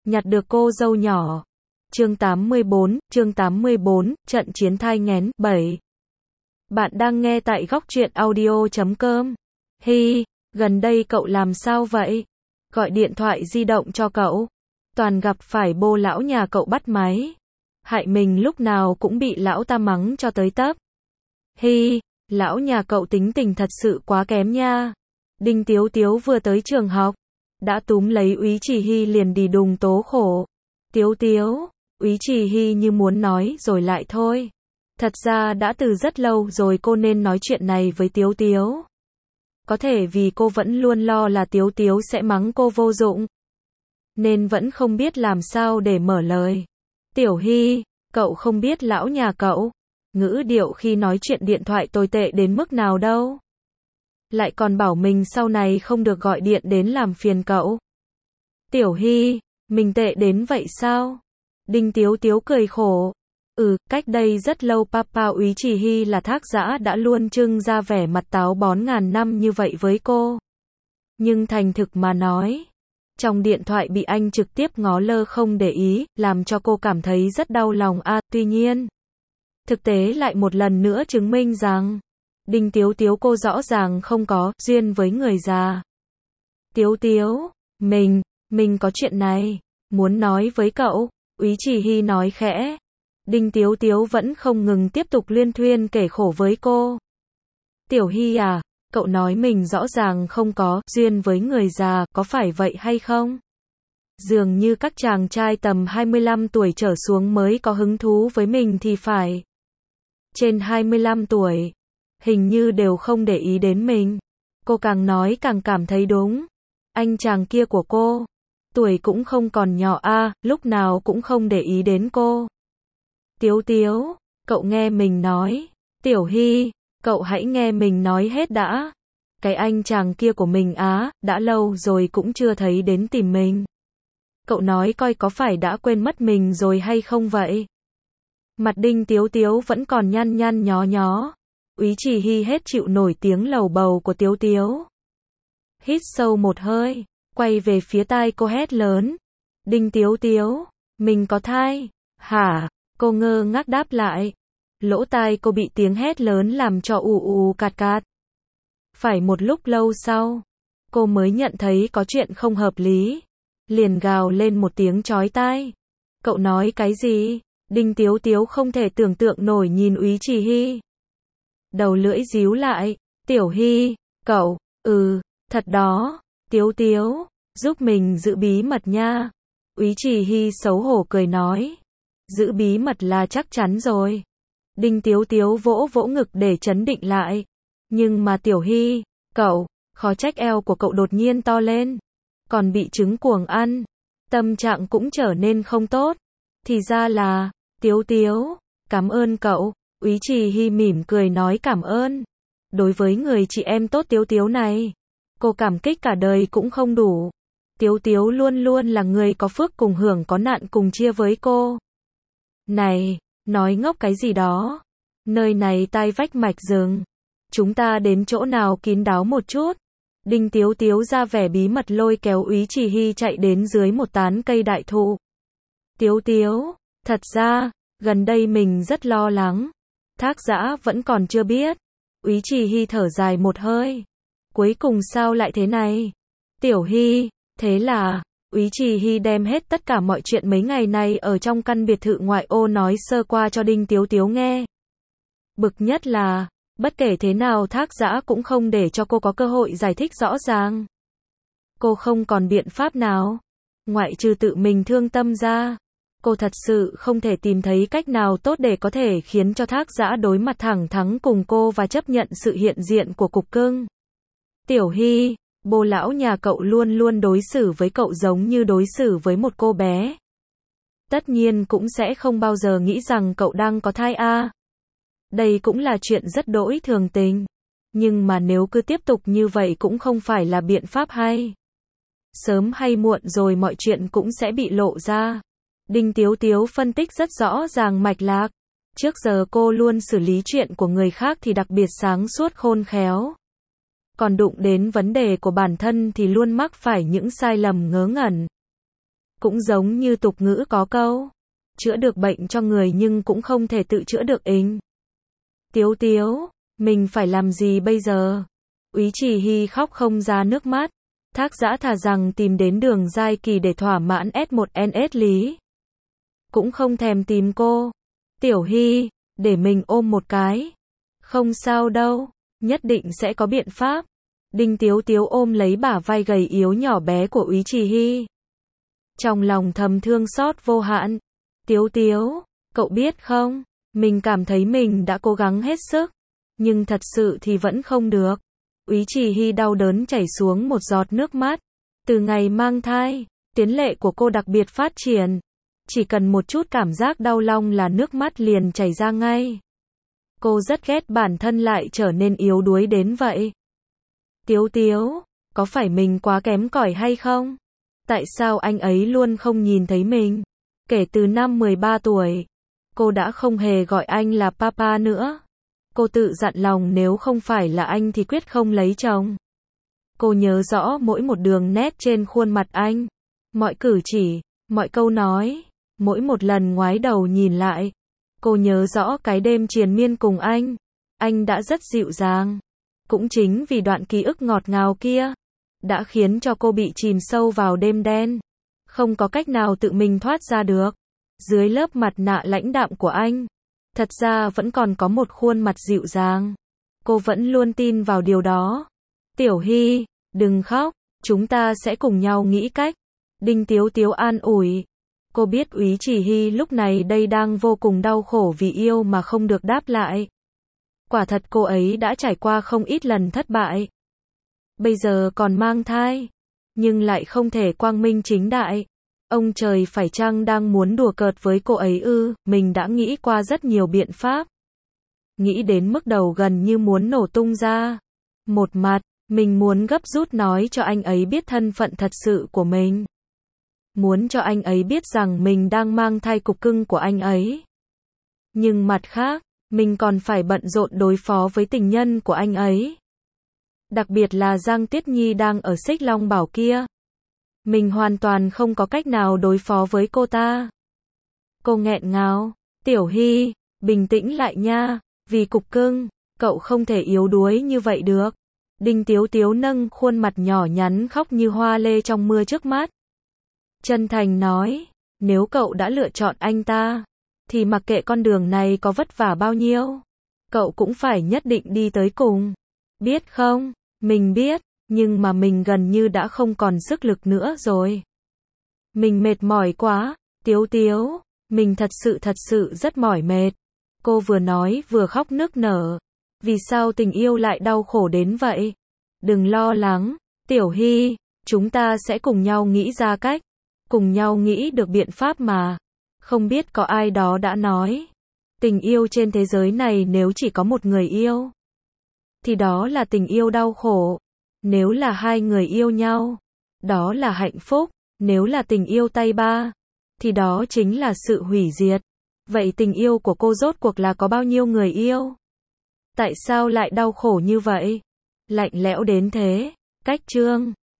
nhặt được cô dâu nhỏ. Chương 84, trận chiến thai nghén, 7. Bạn đang nghe tại góc truyện audio.com. Hi, gần đây cậu làm sao vậy? Gọi điện thoại di động cho cậu. Toàn gặp phải bô lão nhà cậu bắt máy. Hại mình lúc nào cũng bị lão ta mắng cho tới tấp. Hi, lão nhà cậu tính tình thật sự quá kém nha. Đinh Tiếu Tiếu vừa tới trường học, đã túm lấy Úy Chỉ Hy liền đi đùng tố khổ. Tiếu Tiếu, Úy Chỉ Hy như muốn nói rồi lại thôi. Thật ra đã từ rất lâu rồi cô nên nói chuyện này với Tiếu Tiếu. Có thể vì cô vẫn luôn lo là Tiếu Tiếu sẽ mắng cô vô dụng, nên vẫn không biết làm sao để mở lời. Tiểu Hy, cậu không biết lão nhà cậu, ngữ điệu khi nói chuyện điện thoại tồi tệ đến mức nào đâu. Lại còn bảo mình sau này không được gọi điện đến làm phiền cậu. Tiểu Hy, mình tệ đến vậy sao? Đinh Tiếu Tiếu cười khổ. Cách đây rất lâu Papa Úy Chỉ Hy là thác dã đã luôn trưng ra vẻ mặt táo bón ngàn năm như vậy với cô. Nhưng thành thực mà nói, trong điện thoại bị anh trực tiếp ngó lơ không để ý, làm cho cô cảm thấy rất đau lòng tuy nhiên, thực tế lại một lần nữa chứng minh rằng, Đinh Tiếu Tiếu cô rõ ràng không có duyên với người già. Tiếu Tiếu, mình có chuyện này, muốn nói với cậu, Úy Chỉ Hy nói khẽ. Đinh Tiếu Tiếu vẫn không ngừng tiếp tục luyên thuyên kể khổ với cô. Tiểu Hy à, cậu nói mình rõ ràng không có duyên với người già, có phải vậy hay không? Dường như các chàng trai tầm 25 tuổi trở xuống mới có hứng thú với mình thì phải. Trên 25 tuổi, hình như đều không để ý đến mình. Cô càng nói càng cảm thấy đúng. Anh chàng kia của cô, tuổi cũng không còn nhỏ lúc nào cũng không để ý đến cô. Tiếu Tiếu, cậu nghe mình nói. Tiểu Hy, cậu hãy nghe mình nói hết đã. Cái anh chàng kia của mình đã lâu rồi cũng chưa thấy đến tìm mình. Cậu nói coi có phải đã quên mất mình rồi hay không vậy? Mặt Đinh Tiếu Tiếu vẫn còn nhăn nhăn nhó nhó. Úy Chỉ Hy hết chịu nổi tiếng lầu bầu của Tiếu Tiếu. Hít sâu một hơi, quay về phía tai cô hét lớn. Đinh Tiếu Tiếu, mình có thai, hả? Cô ngơ ngác đáp lại. Lỗ tai cô bị tiếng hét lớn làm cho ù cạt cạt. Phải một lúc lâu sau, cô mới nhận thấy có chuyện không hợp lý. Liền gào lên một tiếng chói tai. Cậu nói cái gì? Đinh Tiếu Tiếu không thể tưởng tượng nổi nhìn Úy Chỉ Hy. Đầu lưỡi díu lại. Tiểu Hy, cậu, thật đó. Tiếu Tiếu, giúp mình giữ bí mật nha. Úy Chỉ Hy xấu hổ cười nói. Giữ bí mật là chắc chắn rồi. Đinh Tiếu Tiếu vỗ vỗ ngực để trấn định lại. Nhưng mà Tiểu Hy, cậu, khó trách eo của cậu đột nhiên to lên. Còn bị trứng cuồng ăn. Tâm trạng cũng trở nên không tốt. Thì ra là, Tiếu Tiếu, cảm ơn cậu. Úy Chỉ Hy mỉm cười nói cảm ơn. Đối với người chị em tốt Tiếu Tiếu này, cô cảm kích cả đời cũng không đủ. Tiếu Tiếu luôn luôn là người có phước cùng hưởng có nạn cùng chia với cô. Này, nói ngốc cái gì đó. Nơi này tai vách mạch rừng. Chúng ta đến chỗ nào kín đáo một chút. Đinh Tiếu Tiếu ra vẻ bí mật lôi kéo Úy Chỉ Hy chạy đến dưới một tán cây đại thụ. Tiếu Tiếu, thật ra, gần đây mình rất lo lắng. Thác dã vẫn còn chưa biết. Úy Chỉ Hy thở dài một hơi. Cuối cùng sao lại thế này? Tiểu Hy, thế là Úy Chỉ Hy đem hết tất cả mọi chuyện mấy ngày này ở trong căn biệt thự ngoại ô nói sơ qua cho Đinh Tiếu Tiếu nghe. Bực nhất là, bất kể thế nào thác dã cũng không để cho cô có cơ hội giải thích rõ ràng. Cô không còn biện pháp nào, ngoại trừ tự mình thương tâm ra. Cô thật sự không thể tìm thấy cách nào tốt để có thể khiến cho thác dã đối mặt thẳng thắn cùng cô và chấp nhận sự hiện diện của cục cưng. Tiểu Hy, bố lão nhà cậu luôn luôn đối xử với cậu giống như đối xử với một cô bé. Tất nhiên cũng sẽ không bao giờ nghĩ rằng cậu đang có thai Đây cũng là chuyện rất đỗi thường tình. Nhưng mà nếu cứ tiếp tục như vậy cũng không phải là biện pháp hay. Sớm hay muộn rồi mọi chuyện cũng sẽ bị lộ ra. Đinh Tiếu Tiếu phân tích rất rõ ràng mạch lạc. Trước giờ cô luôn xử lý chuyện của người khác thì đặc biệt sáng suốt khôn khéo. Còn đụng đến vấn đề của bản thân thì luôn mắc phải những sai lầm ngớ ngẩn. Cũng giống như tục ngữ có câu, chữa được bệnh cho người nhưng cũng không thể tự chữa được ình. Tiếu Tiếu, mình phải làm gì bây giờ? Úy Trì Hy khóc không ra nước mắt. Thác Dã thà rằng tìm đến Đường Giai Kỳ để thỏa mãn S1NS Lý. Cũng không thèm tìm cô. Tiểu Hy, để mình ôm một cái. Không sao đâu, nhất định sẽ có biện pháp. Đinh Tiếu Tiếu ôm lấy bả vai gầy yếu nhỏ bé của Úy Trì Hy. Trong lòng thầm thương xót vô hạn. Tiếu Tiếu, cậu biết không, mình cảm thấy mình đã cố gắng hết sức, nhưng thật sự thì vẫn không được. Úy Trì Hy đau đớn chảy xuống một giọt nước mắt. Từ ngày mang thai, tiến lệ của cô đặc biệt phát triển. Chỉ cần một chút cảm giác đau lòng là nước mắt liền chảy ra ngay. Cô rất ghét bản thân lại trở nên yếu đuối đến vậy. Tiếu Tiếu, có phải mình quá kém cỏi hay không? Tại sao anh ấy luôn không nhìn thấy mình? Kể từ năm 13 tuổi, cô đã không hề gọi anh là papa nữa. Cô tự dặn lòng nếu không phải là anh thì quyết không lấy chồng. Cô nhớ rõ mỗi một đường nét trên khuôn mặt anh, mọi cử chỉ, mọi câu nói, mỗi một lần ngoái đầu nhìn lại. Cô nhớ rõ cái đêm triền miên cùng anh đã rất dịu dàng. Cũng chính vì đoạn ký ức ngọt ngào kia, đã khiến cho cô bị chìm sâu vào đêm đen. Không có cách nào tự mình thoát ra được. Dưới lớp mặt nạ lãnh đạm của anh, thật ra vẫn còn có một khuôn mặt dịu dàng. Cô vẫn luôn tin vào điều đó. Tiểu Hy, đừng khóc, chúng ta sẽ cùng nhau nghĩ cách. Đinh Tiếu Tiếu an ủi. Cô biết Úy Trì Hy lúc này đây đang vô cùng đau khổ vì yêu mà không được đáp lại. Quả thật cô ấy đã trải qua không ít lần thất bại. Bây giờ còn mang thai, nhưng lại không thể quang minh chính đại. Ông trời phải chăng đang muốn đùa cợt với cô ấy ư? Mình đã nghĩ qua rất nhiều biện pháp. Nghĩ đến mức đầu gần như muốn nổ tung ra. Một mặt, mình muốn gấp rút nói cho anh ấy biết thân phận thật sự của mình. Muốn cho anh ấy biết rằng mình đang mang thai cục cưng của anh ấy. Nhưng mặt khác, mình còn phải bận rộn đối phó với tình nhân của anh ấy. Đặc biệt là Giang Tiết Nhi đang ở Xích Long Bảo kia. Mình hoàn toàn không có cách nào đối phó với cô ta. Cô nghẹn ngào. Tiểu Hy, bình tĩnh lại nha. Vì cục cưng, cậu không thể yếu đuối như vậy được. Đinh Tiếu Tiếu nâng khuôn mặt nhỏ nhắn khóc như hoa lê trong mưa trước mắt. Chân thành nói, nếu cậu đã lựa chọn anh ta, thì mặc kệ con đường này có vất vả bao nhiêu, cậu cũng phải nhất định đi tới cùng. Biết không, mình biết, nhưng mà mình gần như đã không còn sức lực nữa rồi. Mình mệt mỏi quá, Tiếu Tiếu, mình thật sự rất mỏi mệt. Cô vừa nói vừa khóc nức nở. Vì sao tình yêu lại đau khổ đến vậy? Đừng lo lắng, Tiểu Hy, chúng ta sẽ cùng nhau nghĩ ra cách. Cùng nhau nghĩ được biện pháp mà. Không biết có ai đó đã nói, tình yêu trên thế giới này nếu chỉ có một người yêu, thì đó là tình yêu đau khổ. Nếu là hai người yêu nhau, đó là hạnh phúc. Nếu là tình yêu tay ba, thì đó chính là sự hủy diệt. Vậy tình yêu của cô rốt cuộc là có bao nhiêu người yêu? Tại sao lại đau khổ như vậy? Lạnh lẽo đến thế. Cách chương